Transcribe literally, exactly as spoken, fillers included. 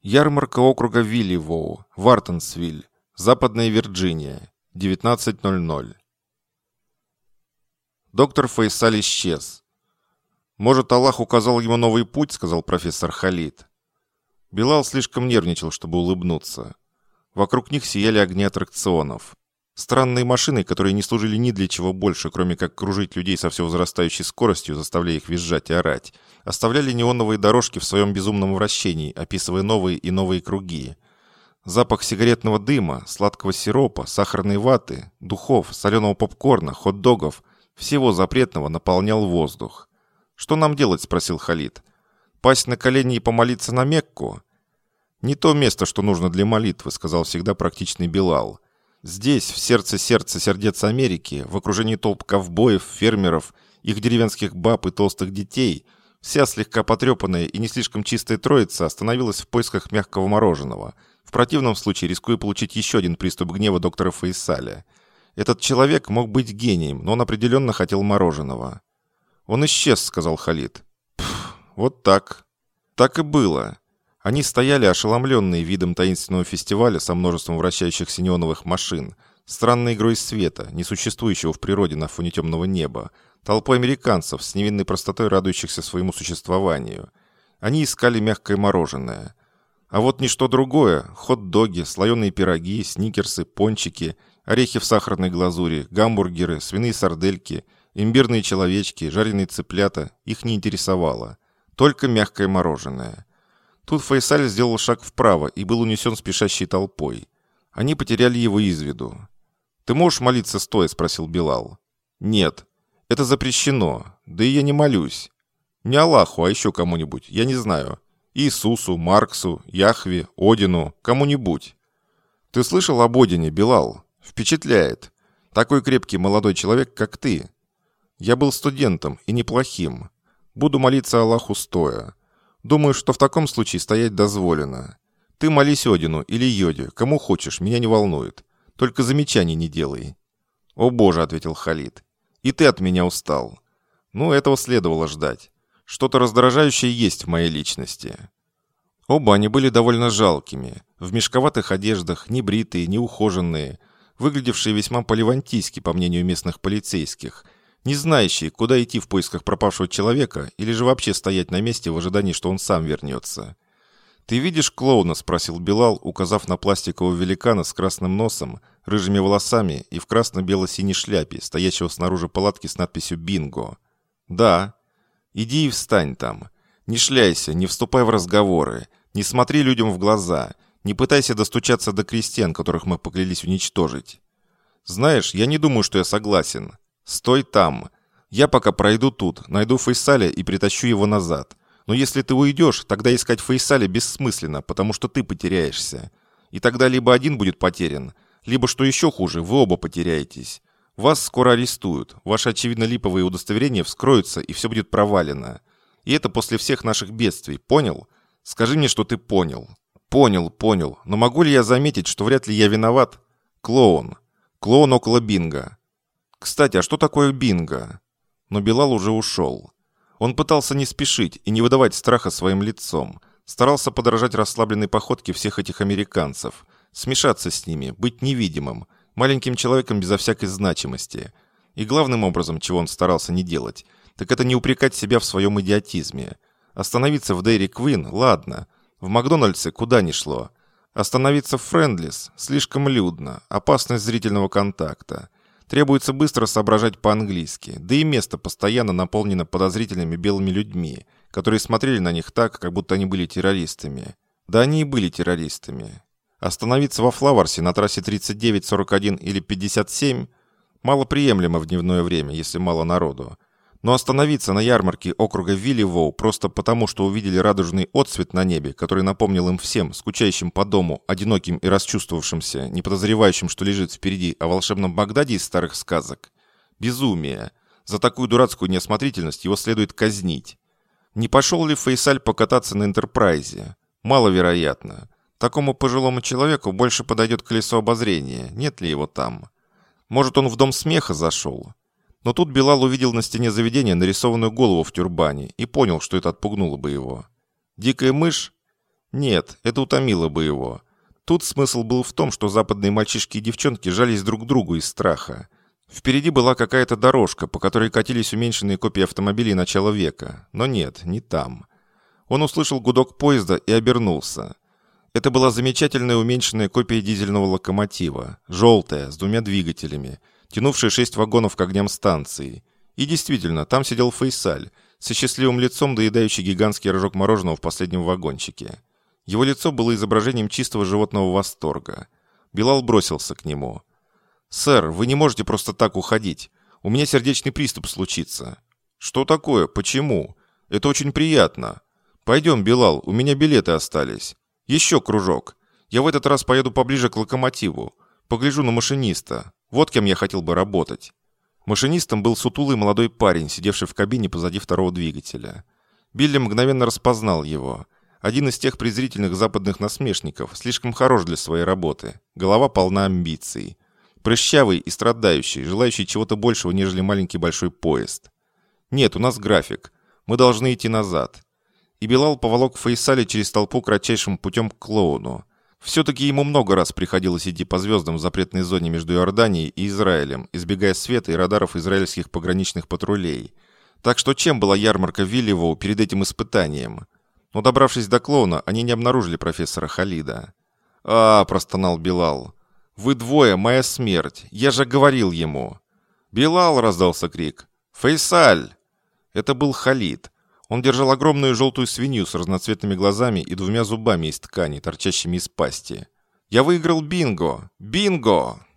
Ярмарка округа Вилливоу, Вартонсвиль, Западная Вирджиния, девятнадцать ноль ноль. Доктор Фейсаль исчез. «Может, Аллах указал ему новый путь», — сказал профессор Халид. Билал слишком нервничал, чтобы улыбнуться. Вокруг них сияли огни аттракционов. Странные машины, которые не служили ни для чего больше, кроме как кружить людей со все возрастающей скоростью, заставляя их визжать и орать, оставляли неоновые дорожки в своем безумном вращении, описывая новые и новые круги. Запах сигаретного дыма, сладкого сиропа, сахарной ваты, духов, соленого попкорна, хот-догов, всего запретного наполнял воздух. «Что нам делать?» – спросил Халид. «Пасть на колени и помолиться на Мекку?» «Не то место, что нужно для молитвы», – сказал всегда практичный Билал. Здесь, в сердце сердца сердец Америки, в окружении толп ковбоев, фермеров, их деревенских баб и толстых детей, вся слегка потрепанная и не слишком чистая троица остановилась в поисках мягкого мороженого, в противном случае рискуя получить еще один приступ гнева доктора Фейсаля. Этот человек мог быть гением, но он определенно хотел мороженого. «Он исчез», — сказал Халид. «Пф, вот так». Так и было. Они стояли ошеломленные видом таинственного фестиваля со множеством вращающихся неоновых машин, странной игрой света, несуществующего в природе на фоне темного неба, толпой американцев с невинной простотой радующихся своему существованию. Они искали мягкое мороженое. А вот ничто другое – хот-доги, слоеные пироги, сникерсы, пончики, орехи в сахарной глазури, гамбургеры, свиные сардельки, имбирные человечки, жареные цыплята – их не интересовало. Только мягкое мороженое. Тут Фейсаль сделал шаг вправо и был унесен спешащей толпой. Они потеряли его из виду. «Ты можешь молиться стоя?» – спросил Билал. «Нет, это запрещено. Да и я не молюсь. Не Аллаху, а еще кому-нибудь, я не знаю. Иисусу, Марксу, Яхве, Одину, кому-нибудь». «Ты слышал об Одине, Билал? Впечатляет. Такой крепкий молодой человек, как ты. Я был студентом и неплохим. Буду молиться Аллаху стоя. Думаю, что в таком случае стоять дозволено. Ты молись Одину или Йоде, кому хочешь, меня не волнует. Только замечаний не делай». «О боже», — ответил Халид, — «и ты от меня устал». Ну, этого следовало ждать. Что-то раздражающее есть в моей личности. Оба они были довольно жалкими, в мешковатых одеждах, небритые, неухоженные, выглядевшие весьма по-левантийски, по мнению местных полицейских, не знающие, куда идти в поисках пропавшего человека или же вообще стоять на месте в ожидании, что он сам вернется. «Ты видишь клоуна?» – спросил Билал, указав на пластикового великана с красным носом, рыжими волосами и в красно-бело-синей шляпе, стоящего снаружи палатки с надписью «Бинго». «Да». «Иди и встань там. Не шляйся, не вступай в разговоры, не смотри людям в глаза, не пытайся достучаться до крестьян, которых мы поклялись уничтожить. Знаешь, я не думаю, что я согласен. Стой там. Я пока пройду тут, найду Фейсаля и притащу его назад. Но если ты уйдешь, тогда искать Фейсаля бессмысленно, потому что ты потеряешься. И тогда либо один будет потерян, либо, что еще хуже, вы оба потеряетесь. Вас скоро арестуют, ваши очевидно липовые удостоверения вскроются, и все будет провалено. И это после всех наших бедствий, понял? Скажи мне, что ты понял». «Понял, понял. Но могу ли я заметить, что вряд ли я виноват? Клоун. Клоун около бинго. Кстати, а что такое бинго?» Но Билал уже ушел. Он пытался не спешить и не выдавать страха своим лицом. Старался подражать расслабленной походке всех этих американцев. Смешаться с ними, быть невидимым, маленьким человеком безо всякой значимости. И главным образом, чего он старался не делать, так это не упрекать себя в своем идиотизме. Остановиться в Дейри Квин, ладно. В Макдональдсе куда ни шло. Остановиться в Френдлис слишком людно, опасность зрительного контакта. Требуется быстро соображать по-английски, да и место постоянно наполнено подозрительными белыми людьми, которые смотрели на них так, как будто они были террористами. Да они и были террористами. Остановиться во Флауэрсе на трассе тридцать девять сорок один или пятьдесят семь малоприемлемо в дневное время, если мало народу. Но остановиться на ярмарке округа Вилливоу просто потому, что увидели радужный отсвет на небе, который напомнил им всем, скучающим по дому, одиноким и расчувствовавшимся, не подозревающим, что лежит впереди, о волшебном Багдаде из старых сказок. Безумие. За такую дурацкую неосмотрительность его следует казнить. Не пошел ли Фейсаль покататься на Энтерпрайзе? Маловероятно. Такому пожилому человеку больше подойдет колесо обозрения, нет ли его там? Может, он в дом смеха зашел? Но тут Билал увидел на стене заведения нарисованную голову в тюрбане и понял, что это отпугнуло бы его. Дикая мышь? Нет, это утомило бы его. Тут смысл был в том, что западные мальчишки и девчонки жались друг к другу из страха. Впереди была какая-то дорожка, по которой катились уменьшенные копии автомобилей начала века. Но нет, не там. Он услышал гудок поезда и обернулся. Это была замечательная уменьшенная копия дизельного локомотива, желтая, с двумя двигателями, тянувшая шесть вагонов к огням станции. И действительно, там сидел Фейсаль, со счастливым лицом доедающий гигантский рожок мороженого в последнем вагончике. Его лицо было изображением чистого животного восторга. Билал бросился к нему. «Сэр, вы не можете просто так уходить. У меня сердечный приступ случится». «Что такое? Почему? Это очень приятно. Пойдем, Билал, у меня билеты остались. Еще кружок. Я в этот раз поеду поближе к локомотиву. Погляжу на машиниста. Вот кем я хотел бы работать». Машинистом был сутулый молодой парень, сидевший в кабине позади второго двигателя. Билли мгновенно распознал его. Один из тех презрительных западных насмешников, слишком хорош для своей работы. Голова полна амбиций. Прыщавый и страдающий, желающий чего-то большего, нежели маленький большой поезд. «Нет, у нас график. Мы должны идти назад». И Билал поволок Фейсаля через толпу кратчайшим путем к клоуну. Все-таки ему много раз приходилось идти по звездам в запретной зоне между Иорданией и Израилем, избегая света и радаров израильских пограничных патрулей. Так что чем была ярмарка Вилливоу перед этим испытанием? Но добравшись до клоуна, они не обнаружили профессора Халида. «А, — простонал Билал, — вы двое, моя смерть, я же говорил ему». «Билал!» — раздался крик. «Фейсаль!» Это был Халид. Он держал огромную желтую свинью с разноцветными глазами и двумя зубами из ткани, торчащими из пасти. «Я выиграл бинго! Бинго!»